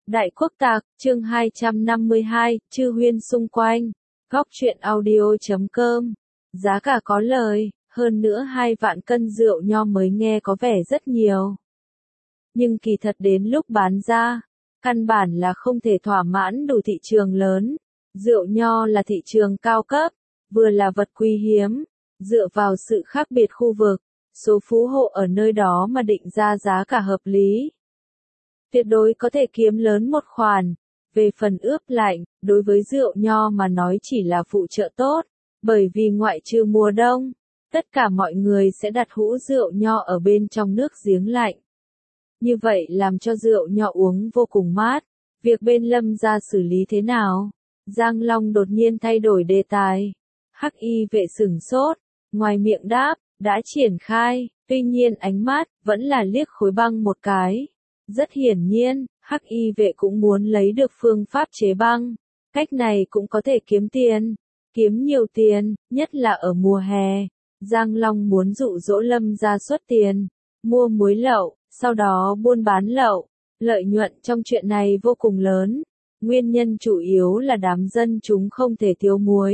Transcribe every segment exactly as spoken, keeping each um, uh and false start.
Đại Quốc Tạc, chương hai trăm năm mươi hai, Chư Huyên xung quanh, góc truyện audio.com, giá cả có lời, hơn nữa hai vạn cân rượu nho mới nghe có vẻ rất nhiều. Nhưng kỳ thật đến lúc bán ra, căn bản là không thể thỏa mãn đủ thị trường lớn. Rượu nho là thị trường cao cấp, vừa là vật quý hiếm, dựa vào sự khác biệt khu vực, số phú hộ ở nơi đó mà định ra giá cả hợp lý. Tuyệt đối có thể kiếm lớn một khoản. Về phần ướp lạnh, đối với rượu nho mà nói chỉ là phụ trợ tốt, bởi vì ngoại trừ mùa đông, tất cả mọi người sẽ đặt hũ rượu nho ở bên trong nước giếng lạnh. Như vậy làm cho rượu nho uống vô cùng mát. Việc bên Lâm gia xử lý thế nào? Giang Long đột nhiên thay đổi đề tài. Hắc y vệ sửng sốt, ngoài miệng đáp, đã triển khai, tuy nhiên ánh mắt vẫn là liếc khối băng một cái. Rất hiển nhiên, Hắc y vệ cũng muốn lấy được phương pháp chế băng. Cách này cũng có thể kiếm tiền, kiếm nhiều tiền, nhất là ở mùa hè. Giang Long muốn dụ dỗ Lâm gia xuất tiền, mua muối lậu, sau đó buôn bán lậu. Lợi nhuận trong chuyện này vô cùng lớn. Nguyên nhân chủ yếu là đám dân chúng không thể thiếu muối.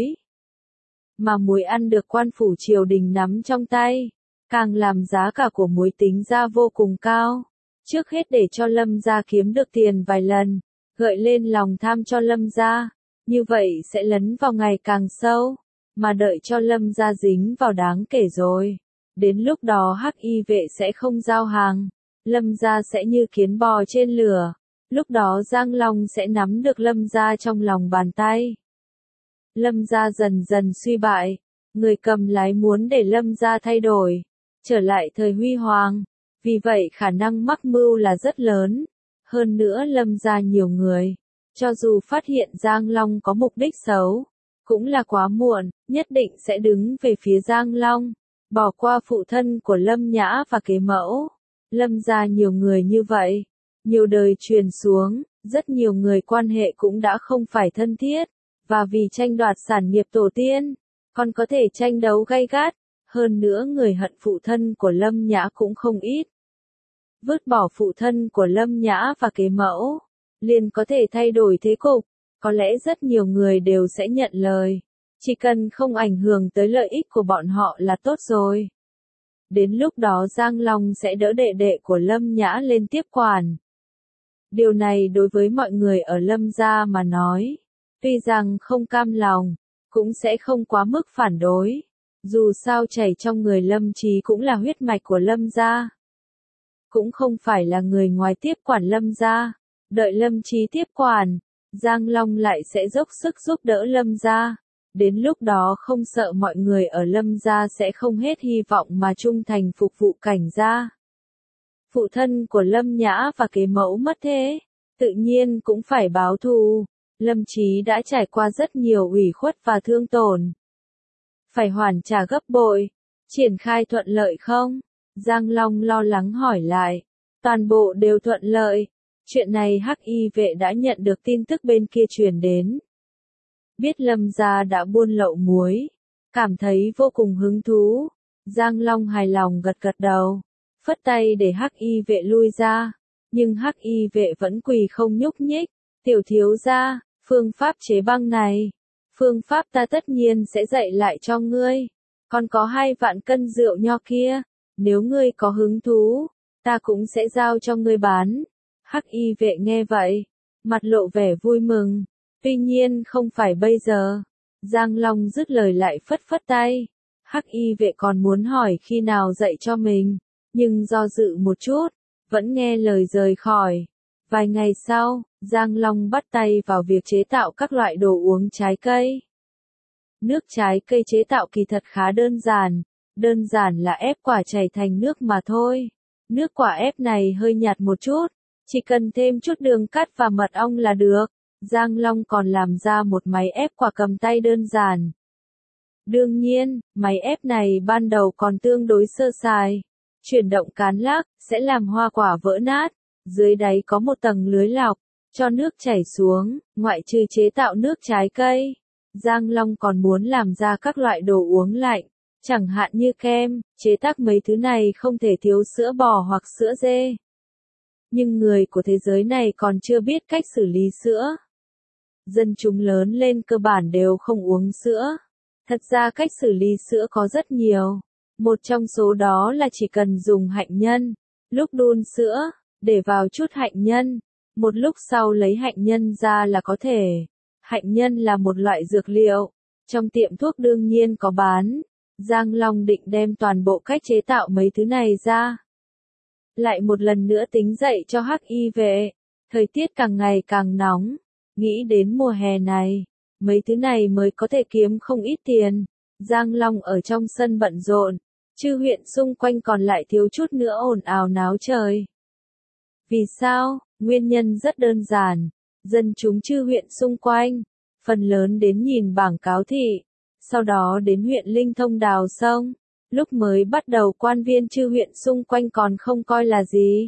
Mà muối ăn được quan phủ triều đình nắm trong tay, càng làm giá cả của muối tính ra vô cùng cao. Trước hết để cho Lâm gia kiếm được tiền vài lần, gợi lên lòng tham cho Lâm gia, như vậy sẽ lấn vào ngày càng sâu, mà đợi cho Lâm gia dính vào đáng kể rồi. Đến lúc đó Hắc y vệ sẽ không giao hàng, Lâm gia sẽ như kiến bò trên lửa, lúc đó Giang Long sẽ nắm được Lâm gia trong lòng bàn tay. Lâm gia dần dần suy bại, người cầm lái muốn để Lâm gia thay đổi, trở lại thời huy hoàng. Vì vậy khả năng mắc mưu là rất lớn. Hơn nữa Lâm gia nhiều người, cho dù phát hiện Giang Long có mục đích xấu, cũng là quá muộn, nhất định sẽ đứng về phía Giang Long, bỏ qua phụ thân của Lâm Nhã và kế mẫu. Lâm gia nhiều người như vậy, nhiều đời truyền xuống, rất nhiều người quan hệ cũng đã không phải thân thiết, và vì tranh đoạt sản nghiệp tổ tiên, còn có thể tranh đấu gay gắt. Hơn nữa người hận phụ thân của Lâm Nhã cũng không ít. Vứt bỏ phụ thân của Lâm Nhã và kế mẫu, liền có thể thay đổi thế cục, có lẽ rất nhiều người đều sẽ nhận lời. Chỉ cần không ảnh hưởng tới lợi ích của bọn họ là tốt rồi. Đến lúc đó Giang Long sẽ đỡ đệ đệ của Lâm Nhã lên tiếp quản. Điều này đối với mọi người ở Lâm gia mà nói, tuy rằng không cam lòng, cũng sẽ không quá mức phản đối. Dù sao chảy trong người Lâm Chí cũng là huyết mạch của Lâm gia. Cũng không phải là người ngoài tiếp quản Lâm gia. Đợi Lâm Chí tiếp quản, Giang Long lại sẽ dốc sức giúp đỡ Lâm gia. Đến lúc đó không sợ mọi người ở Lâm gia sẽ không hết hy vọng mà trung thành phục vụ Cảnh gia. Phụ thân của Lâm Nhã và kế mẫu mất thế, tự nhiên cũng phải báo thù. Lâm Chí đã trải qua rất nhiều ủy khuất và thương tổn, phải hoàn trả gấp bội. Triển khai thuận lợi không? Giang Long lo lắng hỏi lại. Toàn bộ đều thuận lợi. Chuyện này Hắc y vệ đã nhận được tin tức bên kia truyền đến. Biết Lâm gia đã buôn lậu muối, cảm thấy vô cùng hứng thú. Giang Long hài lòng gật gật đầu, phất tay để Hắc y vệ lui ra. Nhưng Hắc y vệ vẫn quỳ không nhúc nhích. Tiểu thiếu gia, phương pháp chế băng này, phương pháp ta tất nhiên sẽ dạy lại cho ngươi. Còn có hai vạn cân rượu nho kia, nếu ngươi có hứng thú, ta cũng sẽ giao cho ngươi bán. Hắc y vệ nghe vậy, mặt lộ vẻ vui mừng. Tuy nhiên không phải bây giờ. Giang Long dứt lời lại phất phất tay. Hắc y vệ còn muốn hỏi khi nào dạy cho mình, nhưng do dự một chút, vẫn nghe lời rời khỏi. Vài ngày sau, Giang Long bắt tay vào việc chế tạo các loại đồ uống trái cây. Nước trái cây chế tạo kỳ thật khá đơn giản, đơn giản là ép quả chảy thành nước mà thôi. Nước quả ép này hơi nhạt một chút, chỉ cần thêm chút đường cát và mật ong là được. Giang Long còn làm ra một máy ép quả cầm tay đơn giản. Đương nhiên, máy ép này ban đầu còn tương đối sơ sài. Chuyển động cán lắc, sẽ làm hoa quả vỡ nát. Dưới đáy có một tầng lưới lọc, cho nước chảy xuống, ngoại trừ chế tạo nước trái cây. Giang Long còn muốn làm ra các loại đồ uống lạnh, chẳng hạn như kem, chế tác mấy thứ này không thể thiếu sữa bò hoặc sữa dê. nhưng người của thế giới này còn chưa biết cách xử lý sữa. Dân chúng lớn lên cơ bản đều không uống sữa. Thật ra cách xử lý sữa có rất nhiều. Một trong số đó là chỉ cần dùng hạnh nhân, lúc đun sữa, để vào chút hạnh nhân. Một lúc sau lấy hạnh nhân ra là có thể. Hạnh nhân là một loại dược liệu. Trong tiệm thuốc đương nhiên có bán. Giang Long định đem toàn bộ cách chế tạo mấy thứ này ra. Lại một lần nữa tính dậy cho Hắc Y vệ. Thời tiết càng ngày càng nóng. Nghĩ đến mùa hè này, mấy thứ này mới có thể kiếm không ít tiền. Giang Long ở trong sân bận rộn. Chư huyện xung quanh còn lại thiếu chút nữa ồn ào náo trời. Vì sao? Nguyên nhân rất đơn giản. Dân chúng chư huyện xung quanh, phần lớn đến nhìn bảng cáo thị, sau đó đến huyện Linh Thông đào sông. Lúc mới bắt đầu quan viên chư huyện xung quanh còn không coi là gì.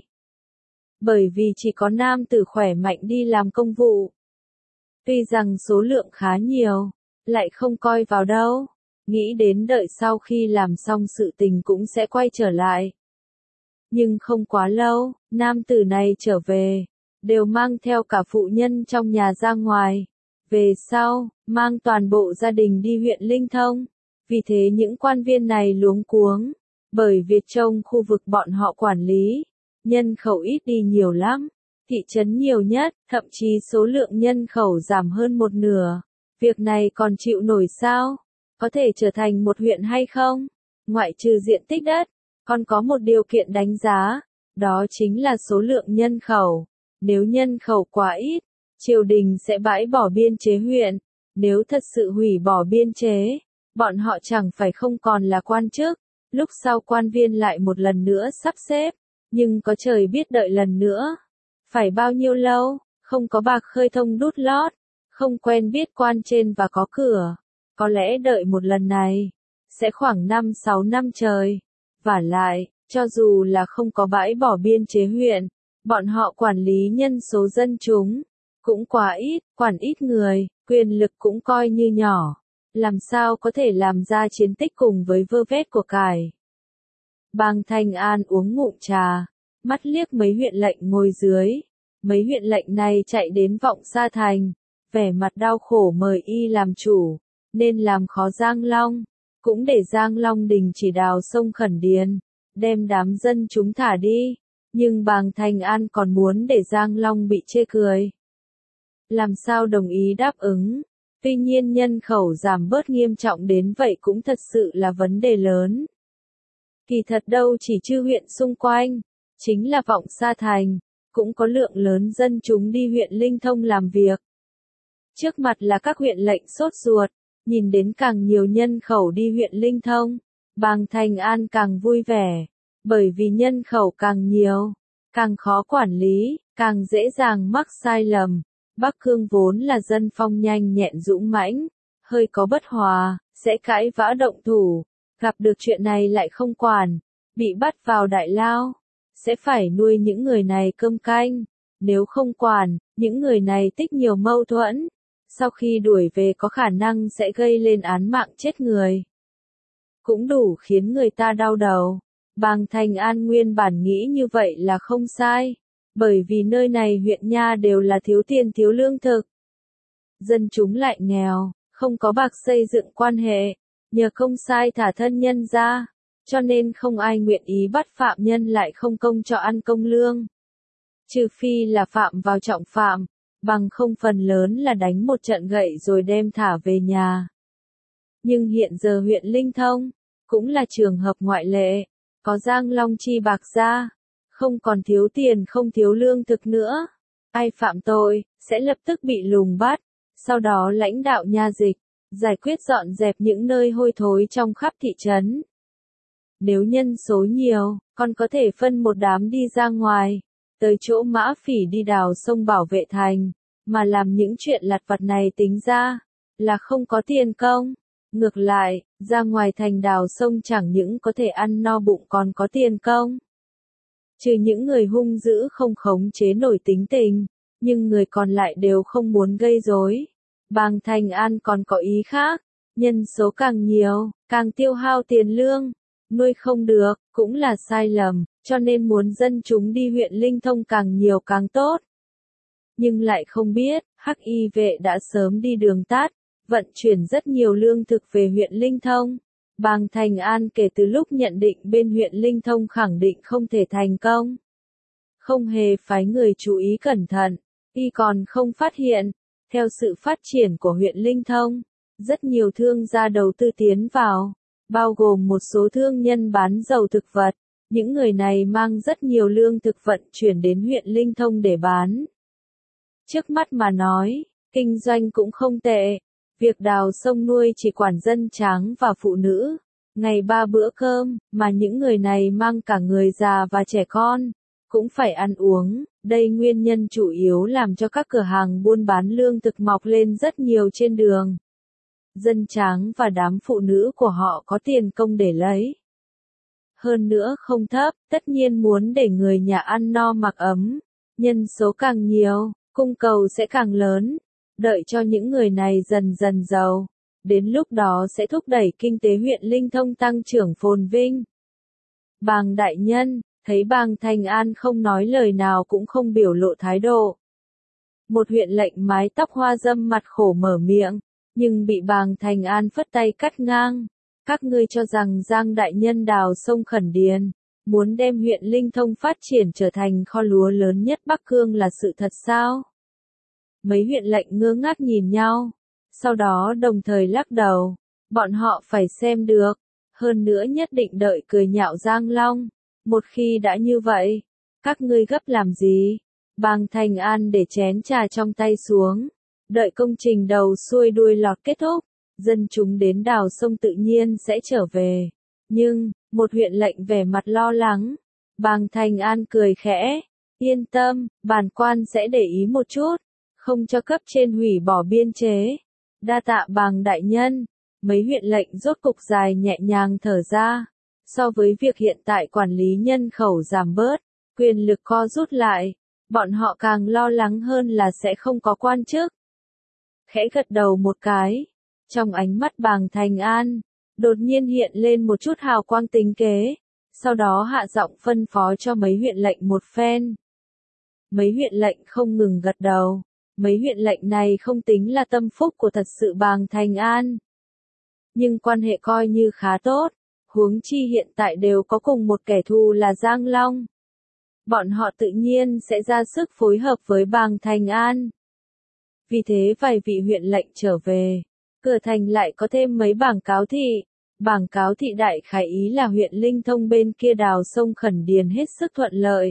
Bởi vì chỉ có nam tử khỏe mạnh đi làm công vụ. Tuy rằng số lượng khá nhiều, lại không coi vào đâu. Nghĩ đến đợi sau khi làm xong sự tình cũng sẽ quay trở lại. Nhưng không quá lâu, nam tử này trở về, đều mang theo cả phụ nhân trong nhà ra ngoài. Về sau, mang toàn bộ gia đình đi huyện Linh Thông. Vì thế những quan viên này luống cuống, bởi Việt trong khu vực bọn họ quản lý, nhân khẩu ít đi nhiều lắm. Thị trấn nhiều nhất, thậm chí số lượng nhân khẩu giảm hơn một nửa. Việc này còn chịu nổi sao? Có thể trở thành một huyện hay không? Ngoại trừ diện tích đất, còn có một điều kiện đánh giá, đó chính là số lượng nhân khẩu. Nếu nhân khẩu quá ít, triều đình sẽ bãi bỏ biên chế huyện. Nếu thật sự hủy bỏ biên chế, bọn họ chẳng phải không còn là quan chức. Lúc sau quan viên lại một lần nữa sắp xếp, nhưng có trời biết đợi lần nữa. Phải bao nhiêu lâu, không có bạc khơi thông đút lót, không quen biết quan trên và có cửa. Có lẽ đợi một lần này, sẽ khoảng năm sáu năm trời. Vả lại, cho dù là không có bãi bỏ biên chế huyện, bọn họ quản lý nhân số dân chúng, cũng quá ít, quản ít người, quyền lực cũng coi như nhỏ. Làm sao có thể làm ra chiến tích cùng với vơ vét của cải. Bàng Thanh An uống ngụm trà, mắt liếc mấy huyện lệnh ngồi dưới. Mấy huyện lệnh này chạy đến Vọng Sa Thành, vẻ mặt đau khổ mời y làm chủ, nên làm khó Giang Long, cũng để Giang Long đình chỉ đào sông Khẩn Điền, đem đám dân chúng thả đi, nhưng Bàng Thanh An còn muốn để Giang Long bị chê cười. Làm sao đồng ý đáp ứng, tuy nhiên nhân khẩu giảm bớt nghiêm trọng đến vậy cũng thật sự là vấn đề lớn. Kỳ thật đâu chỉ chư huyện xung quanh, chính là Vọng Sa Thành, cũng có lượng lớn dân chúng đi huyện Linh Thông làm việc. Trước mặt là các huyện lệnh sốt ruột, nhìn đến càng nhiều nhân khẩu đi huyện Linh Thông, Bàng Thanh An càng vui vẻ, bởi vì nhân khẩu càng nhiều, càng khó quản lý, càng dễ dàng mắc sai lầm. Bắc Cương vốn là dân phong nhanh nhẹn dũng mãnh, hơi có bất hòa, sẽ cãi vã động thủ, gặp được chuyện này lại không quản, bị bắt vào đại lao, sẽ phải nuôi những người này cơm canh, nếu không quản, những người này tích nhiều mâu thuẫn, sau khi đuổi về có khả năng sẽ gây lên án mạng chết người. Cũng đủ khiến người ta đau đầu. Bàng Thanh An nguyên bản nghĩ như vậy là không sai, bởi vì nơi này huyện nha đều là thiếu tiền thiếu lương thực. Dân chúng lại nghèo, không có bạc xây dựng quan hệ, nhờ công sai thả thân nhân ra, cho nên không ai nguyện ý bắt phạm nhân lại không công cho ăn công lương. Trừ phi là phạm vào trọng phạm, bằng không phần lớn là đánh một trận gậy rồi đem thả về nhà. Nhưng hiện giờ huyện Linh Thông, cũng là trường hợp ngoại lệ, có Giang Long chi bạc ra, không còn thiếu tiền không thiếu lương thực nữa. Ai phạm tội, sẽ lập tức bị lùng bắt, sau đó lãnh đạo nha dịch, giải quyết dọn dẹp những nơi hôi thối trong khắp thị trấn. Nếu nhân số nhiều, còn có thể phân một đám đi ra ngoài, tới chỗ Mã Phỉ đi đào sông bảo vệ thành, mà làm những chuyện lặt vặt này tính ra, là không có tiền công. Ngược lại, ra ngoài thành đào sông chẳng những có thể ăn no bụng còn có tiền công. Trừ những người hung dữ không khống chế nổi tính tình, nhưng người còn lại đều không muốn gây rối. Bàng Thanh An còn có ý khác, nhân số càng nhiều, càng tiêu hao tiền lương, nuôi không được, cũng là sai lầm, cho nên muốn dân chúng đi huyện Linh Thông càng nhiều càng tốt. Nhưng lại không biết, Hắc Y vệ đã sớm đi đường tắt, vận chuyển rất nhiều lương thực về huyện Linh Thông. Bàng Thành An kể từ lúc nhận định bên huyện Linh Thông khẳng định không thể thành công. Không hề phái người chú ý cẩn thận, y còn không phát hiện, theo sự phát triển của huyện Linh Thông, rất nhiều thương gia đầu tư tiến vào, bao gồm một số thương nhân bán dầu thực vật. Những người này mang rất nhiều lương thực vận chuyển đến huyện Linh Thông để bán. Trước mắt mà nói, kinh doanh cũng không tệ. Việc đào sông nuôi chỉ quản dân tráng và phụ nữ, ngày ba bữa cơm, mà những người này mang cả người già và trẻ con, cũng phải ăn uống. Đây nguyên nhân chủ yếu làm cho các cửa hàng buôn bán lương thực mọc lên rất nhiều trên đường. Dân tráng và đám phụ nữ của họ có tiền công để lấy. Hơn nữa không thấp, tất nhiên muốn để người nhà ăn no mặc ấm. Nhân số càng nhiều, cung cầu sẽ càng lớn. Đợi cho những người này dần dần giàu, đến lúc đó sẽ thúc đẩy kinh tế huyện Linh Thông tăng trưởng phồn vinh. Bàng đại nhân, thấy Bàng Thành An không nói lời nào cũng không biểu lộ thái độ. Một huyện lệnh mái tóc hoa râm mặt khổ mở miệng, nhưng bị Bàng Thành An phất tay cắt ngang. Các ngươi cho rằng Giang đại nhân đào sông Khẩn Điền, muốn đem huyện Linh Thông phát triển trở thành kho lúa lớn nhất Bắc Cương là sự thật sao? Mấy huyện lệnh ngơ ngác nhìn nhau, sau đó đồng thời lắc đầu, bọn họ phải xem được, hơn nữa nhất định đợi cười nhạo Giang Long. Một khi đã như vậy, các ngươi gấp làm gì? Bàng Thành An để chén trà trong tay xuống, đợi công trình đầu xuôi đuôi lọt kết thúc, dân chúng đến đào sông tự nhiên sẽ trở về. Nhưng, một huyện lệnh vẻ mặt lo lắng, Bàng Thành An cười khẽ, yên tâm, bản quan sẽ để ý một chút, không cho cấp trên hủy bỏ biên chế. Đa tạ Bàng đại nhân, mấy huyện lệnh rốt cục dài nhẹ nhàng thở ra. So với việc hiện tại quản lý nhân khẩu giảm bớt, quyền lực co rút lại, bọn họ càng lo lắng hơn là sẽ không có quan chức. Khẽ gật đầu một cái, trong ánh mắt Bàng Thành An, đột nhiên hiện lên một chút hào quang tính kế, sau đó hạ giọng phân phó cho mấy huyện lệnh một phen. Mấy huyện lệnh không ngừng gật đầu, mấy huyện lệnh này không tính là tâm phúc của thật sự Bàng Thành An. Nhưng quan hệ coi như khá tốt, huống chi hiện tại đều có cùng một kẻ thù là Giang Long. Bọn họ tự nhiên sẽ ra sức phối hợp với Bàng Thành An. Vì thế vài vị huyện lệnh trở về, cửa thành lại có thêm mấy bảng cáo thị. Bảng cáo thị đại khái ý là huyện Linh Thông bên kia đào sông Khẩn Điền hết sức thuận lợi.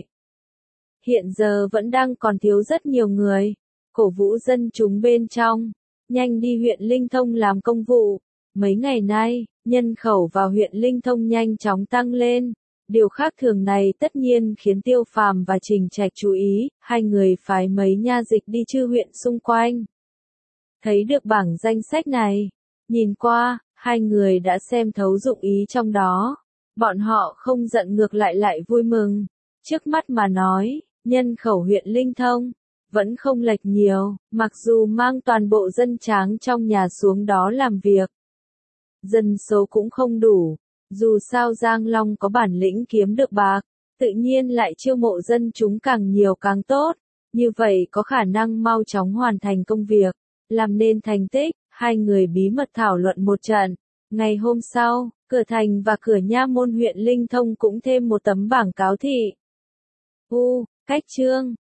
Hiện giờ vẫn đang còn thiếu rất nhiều người, cổ vũ dân chúng bên trong, nhanh đi huyện Linh Thông làm công vụ. Mấy ngày nay, nhân khẩu vào huyện Linh Thông nhanh chóng tăng lên. Điều khác thường này tất nhiên khiến Tiêu Phàm và Trình Trạch chú ý, hai người phái mấy nha dịch đi chư huyện xung quanh. Thấy được bảng danh sách này, nhìn qua, hai người đã xem thấu dụng ý trong đó. Bọn họ không giận ngược lại lại vui mừng. Trước mắt mà nói, nhân khẩu huyện Linh Thông vẫn không lệch nhiều, mặc dù mang toàn bộ dân tráng trong nhà xuống đó làm việc. Dân số cũng không đủ, dù sao Giang Long có bản lĩnh kiếm được bạc, tự nhiên lại chiêu mộ dân chúng càng nhiều càng tốt, như vậy có khả năng mau chóng hoàn thành công việc, làm nên thành tích. Hai người bí mật thảo luận một trận. Ngày hôm sau, cửa thành và cửa nha môn huyện Linh Thông cũng thêm một tấm bảng cáo thị. U, cách chương